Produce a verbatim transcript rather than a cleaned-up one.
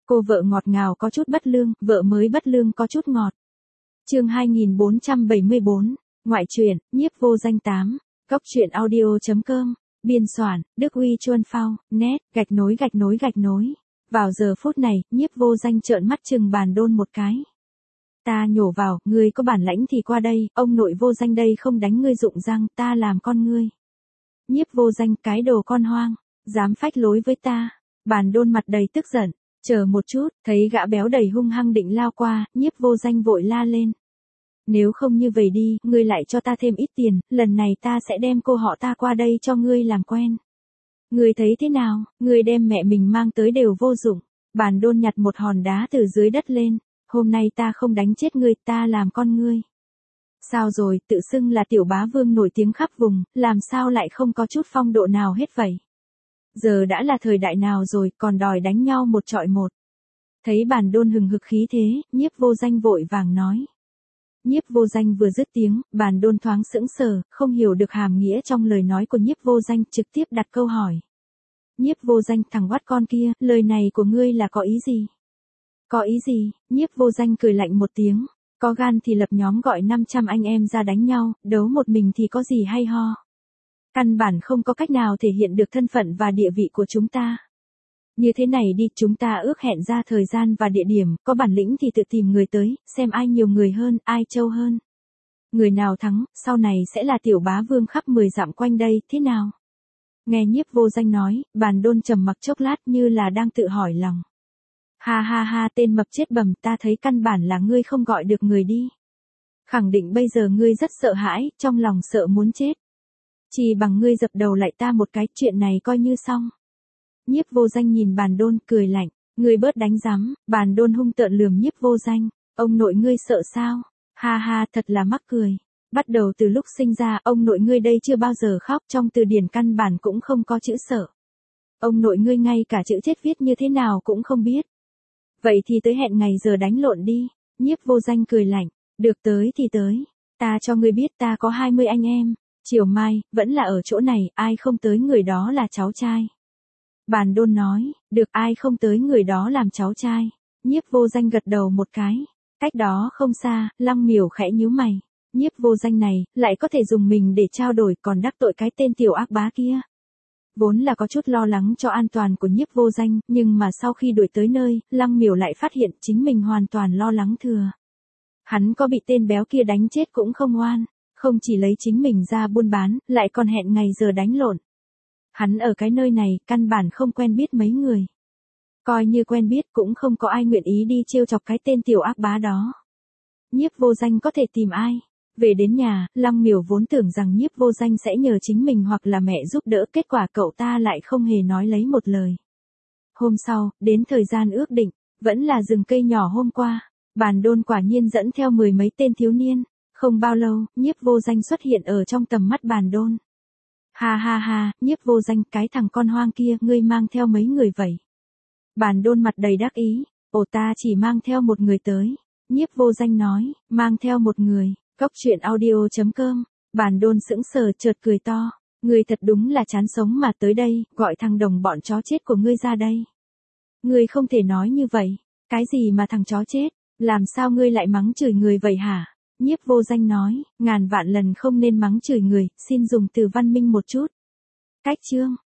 Cô vợ ngọt ngào có chút bất lương, vợ mới bất lương có chút ngọt. Chương hai nghìn bốn trăm bảy mươi bốn, ngoại truyện, Nhiếp Vô Danh tám, góc truyện audio chấm com, biên soạn, Đức Huy Chuân Phao, net, gạch nối gạch nối gạch nối. Vào giờ phút này, Nhiếp Vô Danh trợn mắt chừng Bàn Đôn một cái. Ta nhổ vào, ngươi có bản lãnh thì qua đây, ông nội Vô Danh đây không đánh ngươi rụng răng, ta làm con ngươi. Nhiếp Vô Danh, cái đồ con hoang, dám phách lối với ta. Bàn Đôn mặt đầy tức giận, chờ một chút, thấy gã béo đầy hung hăng định lao qua, Nhiếp Vô Danh vội la lên. Nếu không như vậy đi, ngươi lại cho ta thêm ít tiền, lần này ta sẽ đem cô họ ta qua đây cho ngươi làm quen. Ngươi thấy thế nào, ngươi đem mẹ mình mang tới đều vô dụng. Bàn Đôn nhặt một hòn đá từ dưới đất lên, hôm nay ta không đánh chết ngươi, ta làm con ngươi. Sao rồi, tự xưng là tiểu bá vương nổi tiếng khắp vùng, làm sao lại không có chút phong độ nào hết vậy? Giờ đã là thời đại nào rồi, còn đòi đánh nhau một trọi một. Thấy Bàn Đôn hừng hực khí thế, Nhiếp Vô Danh vội vàng nói. Nhiếp Vô Danh vừa dứt tiếng, Bàn Đôn thoáng sững sờ, không hiểu được hàm nghĩa trong lời nói của Nhiếp Vô Danh, trực tiếp đặt câu hỏi. Nhiếp Vô Danh, thằng oắt con kia, lời này của ngươi là có ý gì? Có ý gì? Nhiếp Vô Danh cười lạnh một tiếng, có gan thì lập nhóm gọi năm trăm anh em ra đánh nhau, đấu một mình thì có gì hay ho. Căn bản không có cách nào thể hiện được thân phận và địa vị của chúng ta. Như thế này đi, chúng ta ước hẹn ra thời gian và địa điểm, có bản lĩnh thì tự tìm người tới, xem ai nhiều người hơn, ai trâu hơn. Người nào thắng, sau này sẽ là tiểu bá vương khắp mười dặm quanh đây, thế nào? Nghe Nhiếp Vô Danh nói, Bàn Đôn trầm mặc chốc lát như là đang tự hỏi lòng. Ha ha ha, tên mập chết bầm, ta thấy căn bản là ngươi không gọi được người đi. Khẳng định bây giờ ngươi rất sợ hãi, trong lòng sợ muốn chết. Chỉ bằng ngươi dập đầu lại ta một cái, chuyện này coi như xong. Nhiếp Vô Danh nhìn Bàn Đôn cười lạnh, ngươi bớt đánh rắm. Bàn Đôn hung tợn lườm Nhiếp Vô Danh, ông nội ngươi sợ sao? Ha ha, thật là mắc cười. Bắt đầu từ lúc sinh ra, ông nội ngươi đây chưa bao giờ khóc, trong từ điển căn bản cũng không có chữ sợ. Ông nội ngươi ngay cả chữ chết viết như thế nào cũng không biết. Vậy thì tới hẹn ngày giờ đánh lộn đi. Nhiếp Vô Danh cười lạnh, được tới thì tới. Ta cho ngươi biết ta có hai mươi anh em. Chiều mai, vẫn là ở chỗ này, ai không tới người đó là cháu trai. Bàn Đôn nói, được, ai không tới người đó làm cháu trai. Nhiếp Vô Danh gật đầu một cái. Cách đó không xa, Lăng Miểu khẽ nhíu mày. Nhiếp Vô Danh này, lại có thể dùng mình để trao đổi, còn đắc tội cái tên tiểu ác bá kia. Vốn là có chút lo lắng cho an toàn của Nhiếp Vô Danh, nhưng mà sau khi đuổi tới nơi, Lăng Miểu lại phát hiện chính mình hoàn toàn lo lắng thừa. Hắn có bị tên béo kia đánh chết cũng không oan, không chỉ lấy chính mình ra buôn bán, lại còn hẹn ngày giờ đánh lộn. Hắn ở cái nơi này, căn bản không quen biết mấy người. Coi như quen biết cũng không có ai nguyện ý đi trêu chọc cái tên tiểu ác bá đó. Nhiếp Vô Danh có thể tìm ai? Về đến nhà, Lăng Miểu vốn tưởng rằng Nhiếp Vô Danh sẽ nhờ chính mình hoặc là mẹ giúp đỡ, kết quả cậu ta lại không hề nói lấy một lời. Hôm sau, đến thời gian ước định, vẫn là rừng cây nhỏ hôm qua, Bàn Đôn quả nhiên dẫn theo mười mấy tên thiếu niên. Không bao lâu, Nhiếp Vô Danh xuất hiện ở trong tầm mắt Bàn Đôn. Ha ha ha, Nhiếp Vô Danh, cái thằng con hoang kia, ngươi mang theo mấy người vậy? Bàn Đôn mặt đầy đắc ý, ồ ta chỉ mang theo một người tới. Nhiếp Vô Danh nói, mang theo một người. Góc truyện audio chấm com, Bàn Đôn sững sờ chợt cười to, ngươi thật đúng là chán sống mà tới đây, gọi thằng đồng bọn chó chết của ngươi ra đây. Ngươi không thể nói như vậy, cái gì mà thằng chó chết, làm sao ngươi lại mắng chửi người vậy hả? Nhiếp Vô Danh nói, ngàn vạn lần không nên mắng chửi người, xin dùng từ văn minh một chút. Cách chương.